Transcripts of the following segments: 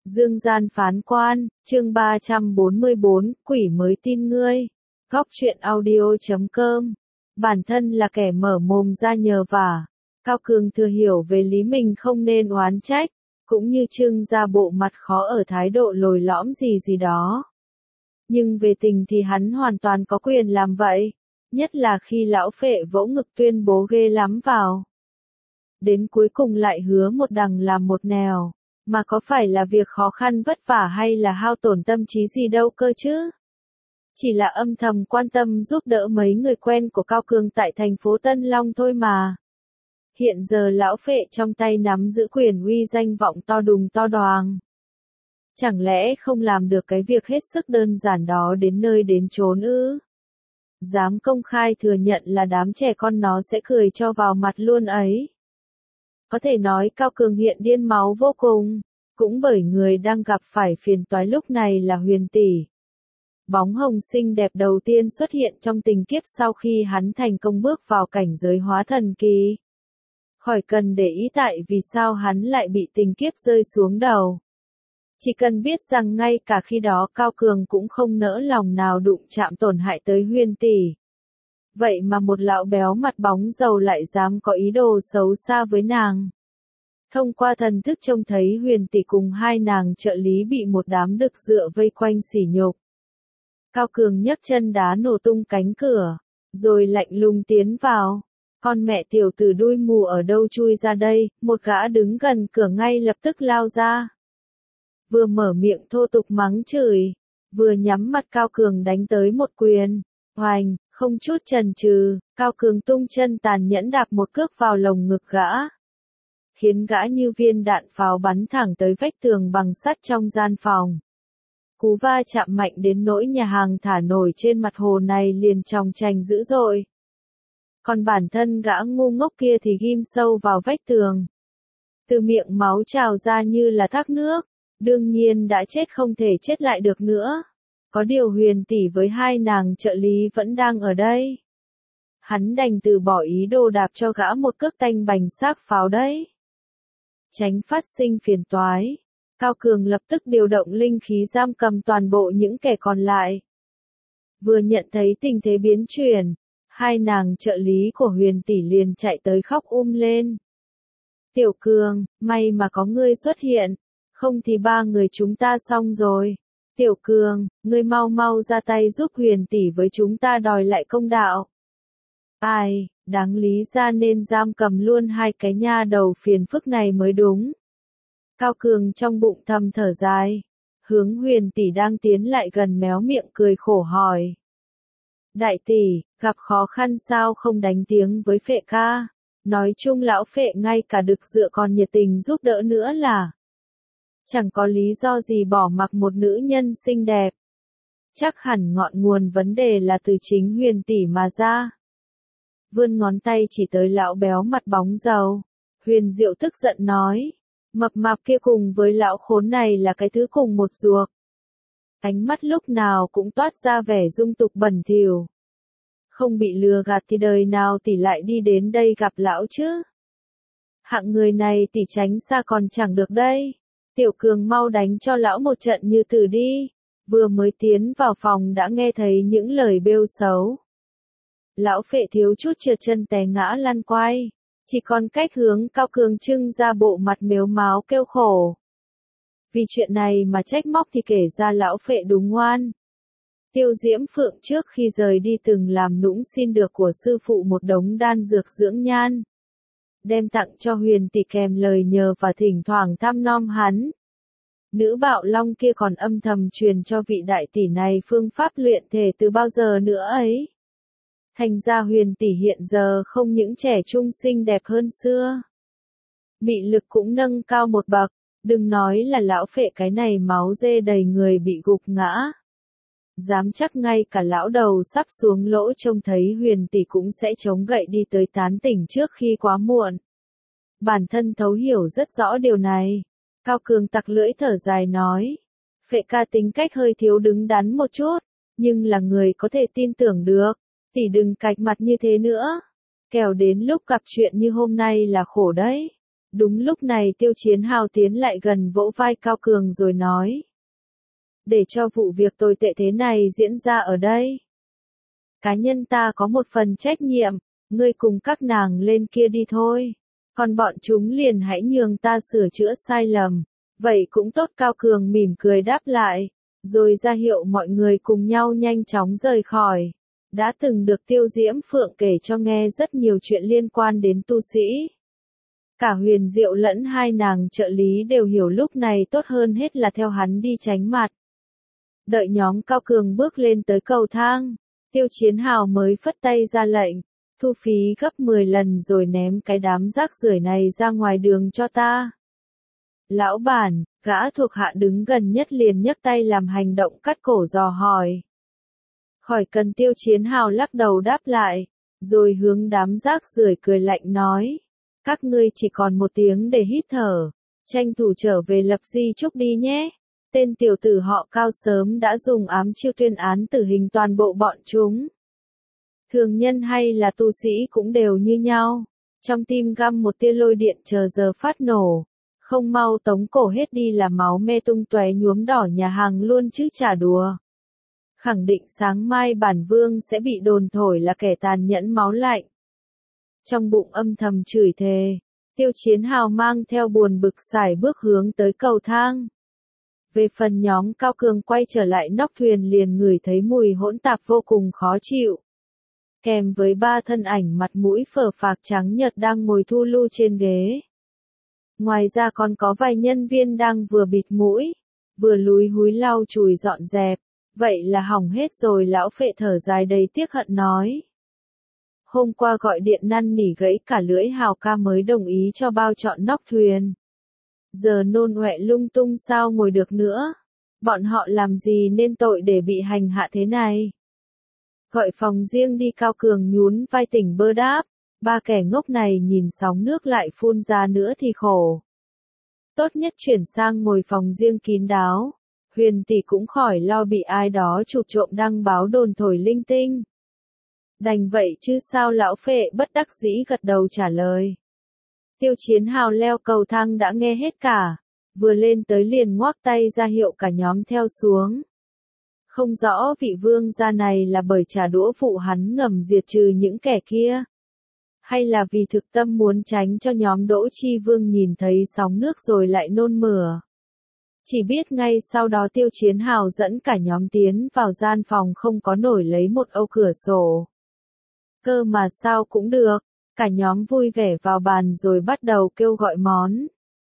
Dương gian phán quan, chương 344, quỷ mới tin ngươi. Góc truyện audio.com. Bản thân là kẻ mở mồm ra nhờ vả. Cao Cường thừa hiểu về lý mình không nên oán trách, cũng như trưng ra bộ mặt khó ở thái độ lồi lõm gì đó. Nhưng về tình thì hắn hoàn toàn có quyền làm vậy, nhất là khi lão phệ vỗ ngực tuyên bố ghê lắm vào. Đến cuối cùng lại hứa một đằng làm một nẻo. Mà có phải là việc khó khăn vất vả hay là hao tổn tâm trí gì đâu cơ chứ? Chỉ là âm thầm quan tâm giúp đỡ mấy người quen của Cao Cường tại thành phố Tân Long thôi mà. Hiện giờ lão phệ trong tay nắm giữ quyền uy danh vọng to đùng to đoàng. Chẳng lẽ không làm được cái việc hết sức đơn giản đó đến nơi đến chốn ư? Dám công khai thừa nhận là đám trẻ con nó sẽ cười cho vào mặt luôn ấy. Có thể nói Cao Cường hiện điên máu vô cùng, cũng bởi người đang gặp phải phiền toái lúc này là Huyền tỷ. Bóng hồng xinh đẹp đầu tiên xuất hiện trong tình kiếp sau khi hắn thành công bước vào cảnh giới hóa thần kỳ. Khỏi cần để ý tại vì sao hắn lại bị tình kiếp rơi xuống đầu. Chỉ cần biết rằng ngay cả khi đó Cao Cường cũng không nỡ lòng nào đụng chạm tổn hại tới Huyền tỷ. Vậy mà một lão béo mặt bóng dầu lại dám có ý đồ xấu xa với nàng. Thông qua thần thức trông thấy Huyền tỷ cùng hai nàng trợ lý bị một đám đực dựa vây quanh sỉ nhục. Cao Cường nhấc chân đá nổ tung cánh cửa, rồi lạnh lùng tiến vào. Con mẹ tiểu tử đuôi mù ở đâu chui ra đây, một gã đứng gần cửa ngay lập tức lao ra. Vừa mở miệng thô tục mắng chửi, vừa nhắm mặt Cao Cường đánh tới một quyền. Hoành, không chút chần chừ, Cao Cường tung chân tàn nhẫn đạp một cước vào lồng ngực gã. Khiến gã như viên đạn pháo bắn thẳng tới vách tường bằng sắt trong gian phòng. Cú va chạm mạnh đến nỗi nhà hàng thả nổi trên mặt hồ này liền chòng chành dữ dội. Còn bản thân gã ngu ngốc kia thì ghim sâu vào vách tường. Từ miệng máu trào ra như là thác nước, đương nhiên đã chết không thể chết lại được nữa. Có điều Huyền tỷ với hai nàng trợ lý vẫn đang ở đây. Hắn đành từ bỏ ý đồ đạp cho gã một cước tanh bành xác pháo đấy. Tránh phát sinh phiền toái, Cao Cường lập tức điều động linh khí giam cầm toàn bộ những kẻ còn lại. Vừa nhận thấy tình thế biến chuyển, hai nàng trợ lý của Huyền tỷ liền chạy tới khóc lên. Tiểu Cường, may mà có ngươi xuất hiện, không thì ba người chúng ta xong rồi. Tiểu Cường, ngươi mau mau ra tay giúp Huyền tỷ với chúng ta đòi lại công đạo. Ai, đáng lý ra nên giam cầm luôn hai cái nha đầu phiền phức này mới đúng. Cao Cường trong bụng thầm thở dài, hướng Huyền tỷ đang tiến lại gần méo miệng cười khổ hỏi. Đại tỷ, gặp khó khăn sao không đánh tiếng với Phệ ca? Nói chung lão Phệ ngay cả đực dựa còn nhiệt tình giúp đỡ nữa là. Chẳng có lý do gì bỏ mặc một nữ nhân xinh đẹp. Chắc hẳn ngọn nguồn vấn đề là từ chính Huyền tỷ mà ra. Vươn ngón tay chỉ tới lão béo mặt bóng dầu. Huyền Diệu tức giận nói. Mập mạp kia cùng với lão khốn này là cái thứ cùng một ruột. Ánh mắt lúc nào cũng toát ra vẻ dung tục bẩn thỉu. Không bị lừa gạt thì đời nào tỷ lại đi đến đây gặp lão chứ. Hạng người này tỷ tránh xa còn chẳng được đây. Tiểu Cường mau đánh cho lão một trận như tử đi. Vừa mới tiến vào phòng đã nghe thấy những lời bêu xấu. Lão Phệ thiếu chút trượt chân té ngã lăn quay. Chỉ còn cách hướng Cao Cường trưng ra bộ mặt mếu máo kêu khổ. Vì chuyện này mà trách móc thì kể ra lão Phệ đúng ngoan. Tiêu Diễm Phượng trước khi rời đi từng làm nũng xin được của sư phụ một đống đan dược dưỡng nhan. Đem tặng cho Huyền tỷ kèm lời nhờ và thỉnh thoảng thăm nom hắn. Nữ bạo long kia còn âm thầm truyền cho vị đại tỷ này phương pháp luyện thể từ bao giờ nữa ấy. Thành ra Huyền tỷ hiện giờ không những trẻ trung xinh đẹp hơn xưa. Mị lực cũng nâng cao một bậc, đừng nói là lão Phệ cái này máu dê đầy người bị gục ngã. Dám chắc ngay cả lão đầu sắp xuống lỗ trông thấy Huyền tỷ cũng sẽ chống gậy đi tới tán tỉnh trước khi quá muộn. Bản thân thấu hiểu rất rõ điều này. Cao Cường tặc lưỡi thở dài nói. Phệ ca tính cách hơi thiếu đứng đắn một chút, nhưng là người có thể tin tưởng được. Tỷ đừng cạch mặt như thế nữa. Kẻo đến lúc gặp chuyện như hôm nay là khổ đấy. Đúng lúc này Tiêu Chiến Hào tiến lại gần vỗ vai Cao Cường rồi nói. Để cho vụ việc tồi tệ thế này diễn ra ở đây. Cá nhân ta có một phần trách nhiệm, ngươi cùng các nàng lên kia đi thôi. Còn bọn chúng liền hãy nhường ta sửa chữa sai lầm. Vậy cũng tốt, Cao Cường mỉm cười đáp lại, rồi ra hiệu mọi người cùng nhau nhanh chóng rời khỏi. Đã từng được Tiêu Diễm Phượng kể cho nghe rất nhiều chuyện liên quan đến tu sĩ. Cả Huyền Diệu lẫn hai nàng trợ lý đều hiểu lúc này tốt hơn hết là theo hắn đi tránh mặt. Đợi nhóm Cao Cường bước lên tới cầu thang, Tiêu Chiến Hào mới phất tay ra lệnh, thu phí gấp 10 lần rồi ném cái đám rác rưởi này ra ngoài đường cho ta. Lão bản, gã thuộc hạ đứng gần nhất liền nhấc tay làm hành động cắt cổ dò hỏi. Khỏi cần, Tiêu Chiến Hào lắc đầu đáp lại, rồi hướng đám rác rưởi cười lạnh nói. Các ngươi chỉ còn 1 tiếng để hít thở, tranh thủ trở về lập di chúc đi nhé. Tên tiểu tử họ Cao sớm đã dùng ám chiêu tuyên án tử hình toàn bộ bọn chúng. Thường nhân hay là tu sĩ cũng đều như nhau. Trong tim găm một tia lôi điện chờ giờ phát nổ. Không mau tống cổ hết đi là máu me tung tóe nhuốm đỏ nhà hàng luôn chứ chả đùa. Khẳng định sáng mai bản vương sẽ bị đồn thổi là kẻ tàn nhẫn máu lạnh. Trong bụng âm thầm chửi thề, Tiêu Chiến Hào mang theo buồn bực sải bước hướng tới cầu thang. Về phần nhóm Cao Cường quay trở lại nóc thuyền liền ngửi thấy mùi hỗn tạp vô cùng khó chịu. Kèm với 3 thân ảnh mặt mũi phờ phạc trắng nhợt đang ngồi thu lu trên ghế. Ngoài ra còn có vài nhân viên đang vừa bịt mũi, vừa lúi húi lau chùi dọn dẹp. Vậy là hỏng hết rồi, lão phệ thở dài đầy tiếc hận nói. Hôm qua gọi điện năn nỉ gãy cả lưỡi Hào ca mới đồng ý cho bao trọn nóc thuyền. Giờ nôn ọe lung tung sao ngồi được nữa. Bọn họ làm gì nên tội để bị hành hạ thế này. Gọi phòng riêng đi, Cao Cường nhún vai tỉnh bơ đáp. 3 kẻ ngốc này nhìn sóng nước lại phun ra nữa thì khổ. Tốt nhất chuyển sang ngồi phòng riêng kín đáo. Huyền tỷ cũng khỏi lo bị ai đó chụp trộm đăng báo đồn thổi linh tinh. Đành vậy chứ sao, lão phệ bất đắc dĩ gật đầu trả lời. Tiêu Chiến Hào leo cầu thang đã nghe hết cả, vừa lên tới liền ngoác tay ra hiệu cả nhóm theo xuống. Không rõ vị vương gia này là bởi trả đũa phụ hắn ngầm diệt trừ những kẻ kia, hay là vì thực tâm muốn tránh cho nhóm Đỗ Chi Vương nhìn thấy sóng nước rồi lại nôn mửa. Chỉ biết ngay sau đó Tiêu Chiến Hào dẫn cả nhóm tiến vào gian phòng không có nổi lấy một âu cửa sổ. Cơ mà sao cũng được, cả nhóm vui vẻ vào bàn rồi bắt đầu kêu gọi món.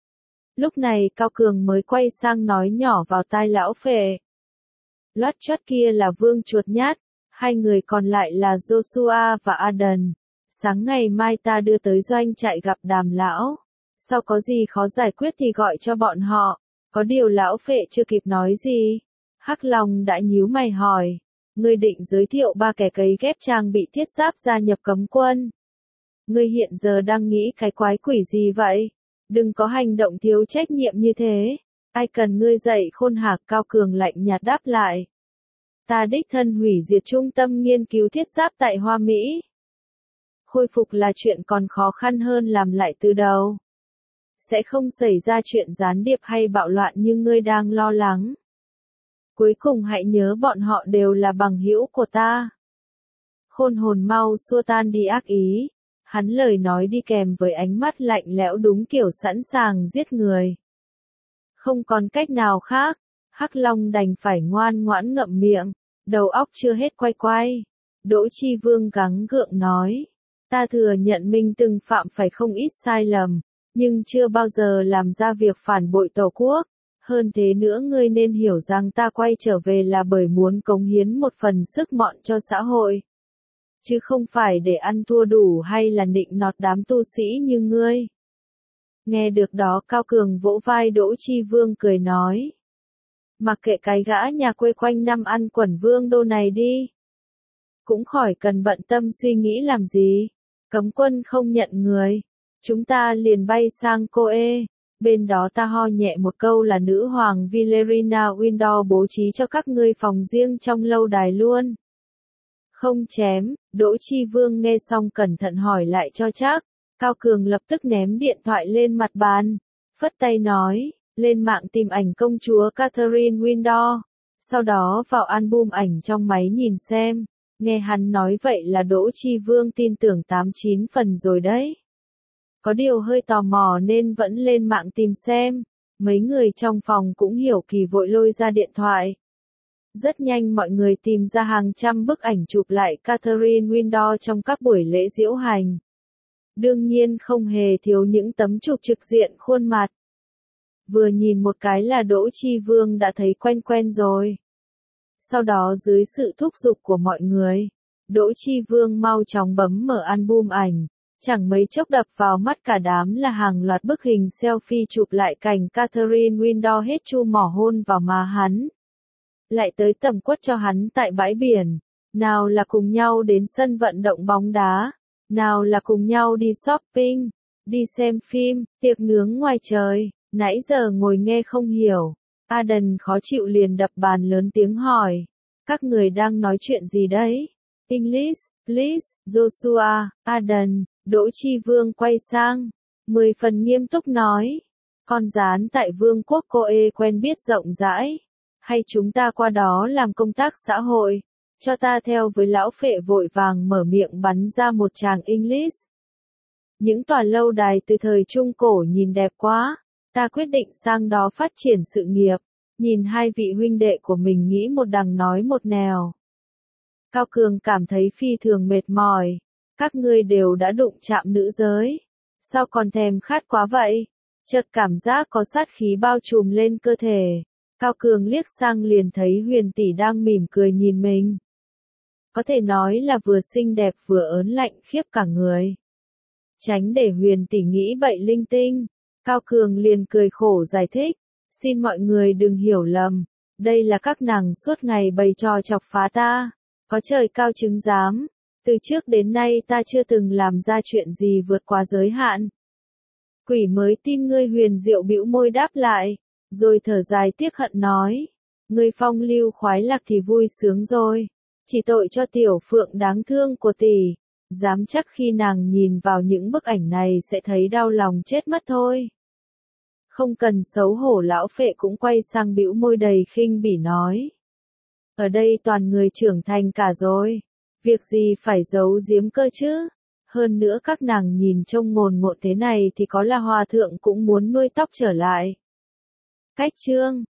Lúc này Cao Cường mới quay sang nói nhỏ vào tai lão phệ. Loát choát kia là Vương Chuột Nhát, 2 người còn lại là Joshua và Aden. Sáng ngày mai ta đưa tới doanh trại gặp Đàm lão. Sau có gì khó giải quyết thì gọi cho bọn họ. Có điều lão phệ chưa kịp nói gì. Hắc Long đã nhíu mày hỏi. Ngươi định giới thiệu 3 kẻ cấy ghép trang bị thiết giáp gia nhập cấm quân. Ngươi hiện giờ đang nghĩ cái quái quỷ gì vậy? Đừng có hành động thiếu trách nhiệm như thế. Ai cần ngươi dạy khôn hạc, Cao Cường lạnh nhạt đáp lại. Ta đích thân hủy diệt trung tâm nghiên cứu thiết giáp tại Hoa Mỹ. Khôi phục là chuyện còn khó khăn hơn làm lại từ đầu. Sẽ không xảy ra chuyện gián điệp hay bạo loạn như ngươi đang lo lắng. Cuối cùng hãy nhớ bọn họ đều là bằng hữu của ta. Khôn hồn mau xua tan đi ác ý. Hắn lời nói đi kèm với ánh mắt lạnh lẽo đúng kiểu sẵn sàng giết người. Không còn cách nào khác, Hắc Long đành phải ngoan ngoãn ngậm miệng, đầu óc chưa hết quay quay. Đỗ Chi Vương gắng gượng nói, ta thừa nhận mình từng phạm phải không ít sai lầm, nhưng chưa bao giờ làm ra việc phản bội Tổ quốc. Hơn thế nữa, ngươi nên hiểu rằng ta quay trở về là bởi muốn cống hiến một phần sức mọn cho xã hội. Chứ không phải để ăn thua đủ hay là nịnh nọt đám tu sĩ như ngươi. Nghe được đó, Cao Cường vỗ vai Đỗ Chi Vương cười nói. Mặc kệ cái gã nhà quê quanh năm ăn quẩn vương đô này đi. Cũng khỏi cần bận tâm suy nghĩ làm gì. Cấm quân không nhận người. Chúng ta liền bay sang Coe. Bên đó ta ho nhẹ một câu là nữ hoàng Valerina Windor bố trí cho các ngươi phòng riêng trong lâu đài luôn. Không chém, Đỗ Chi Vương nghe xong cẩn thận hỏi lại cho chắc. Cao Cường lập tức ném điện thoại lên mặt bàn, phất tay nói, lên mạng tìm ảnh công chúa Catherine Window, sau đó vào album ảnh trong máy nhìn xem. Nghe hắn nói vậy là Đỗ Chi Vương tin tưởng 89 phần rồi đấy. Có điều hơi tò mò nên vẫn lên mạng tìm xem. Mấy người trong phòng cũng hiểu kỳ vội lôi ra điện thoại. Rất nhanh mọi người tìm ra hàng trăm bức ảnh chụp lại Catherine Window trong các buổi lễ diễu hành. Đương nhiên không hề thiếu những tấm chụp trực diện khuôn mặt. Vừa nhìn một cái là Đỗ Chi Vương đã thấy quen quen rồi. Sau đó dưới sự thúc giục của mọi người, Đỗ Chi Vương mau chóng bấm mở album ảnh. Chẳng mấy chốc đập vào mắt cả đám là hàng loạt bức hình selfie chụp lại cảnh Catherine Window hết chu mỏ hôn vào má hắn. Lại tới tầm quất cho hắn tại bãi biển. Nào là cùng nhau đến sân vận động bóng đá. Nào là cùng nhau đi shopping, đi xem phim, tiệc nướng ngoài trời. Nãy giờ ngồi nghe không hiểu. Aden khó chịu liền đập bàn lớn tiếng hỏi. Các người đang nói chuyện gì đấy? English, please, Joshua, Aden. Đỗ Chi Vương quay sang, 10 phần nghiêm túc nói, con gián tại Vương quốc Coe quen biết rộng rãi, hay chúng ta qua đó làm công tác xã hội, cho ta theo với lão phệ vội vàng mở miệng bắn ra một tràng English. Những tòa lâu đài từ thời Trung Cổ nhìn đẹp quá, ta quyết định sang đó phát triển sự nghiệp, nhìn hai vị huynh đệ của mình nghĩ một đằng nói một nẻo. Cao Cường cảm thấy phi thường mệt mỏi. Các ngươi đều đã đụng chạm nữ giới. Sao còn thèm khát quá vậy? Chợt cảm giác có sát khí bao trùm lên cơ thể. Cao Cường liếc sang liền thấy Huyền tỷ đang mỉm cười nhìn mình. Có thể nói là vừa xinh đẹp vừa ớn lạnh khiếp cả người. Tránh để Huyền tỷ nghĩ bậy linh tinh. Cao Cường liền cười khổ giải thích. Xin mọi người đừng hiểu lầm. Đây là các nàng suốt ngày bày trò chọc phá ta. Có trời cao chứng giám. Từ trước đến nay ta chưa từng làm ra chuyện gì vượt quá giới hạn. Quỷ mới tin ngươi. Huyền Diệu bĩu môi đáp lại, rồi thở dài tiếc hận nói. Ngươi phong lưu khoái lạc thì vui sướng rồi. Chỉ tội cho tiểu phượng đáng thương của tỷ. Dám chắc khi nàng nhìn vào những bức ảnh này sẽ thấy đau lòng chết mất thôi. Không cần xấu hổ lão phệ cũng quay sang bĩu môi đầy khinh bỉ nói. Ở đây toàn người trưởng thành cả rồi. Việc gì phải giấu giếm cơ chứ? Hơn nữa các nàng nhìn trông ngồn ngộn thế này thì có là hòa thượng cũng muốn nuôi tóc trở lại. Cách chương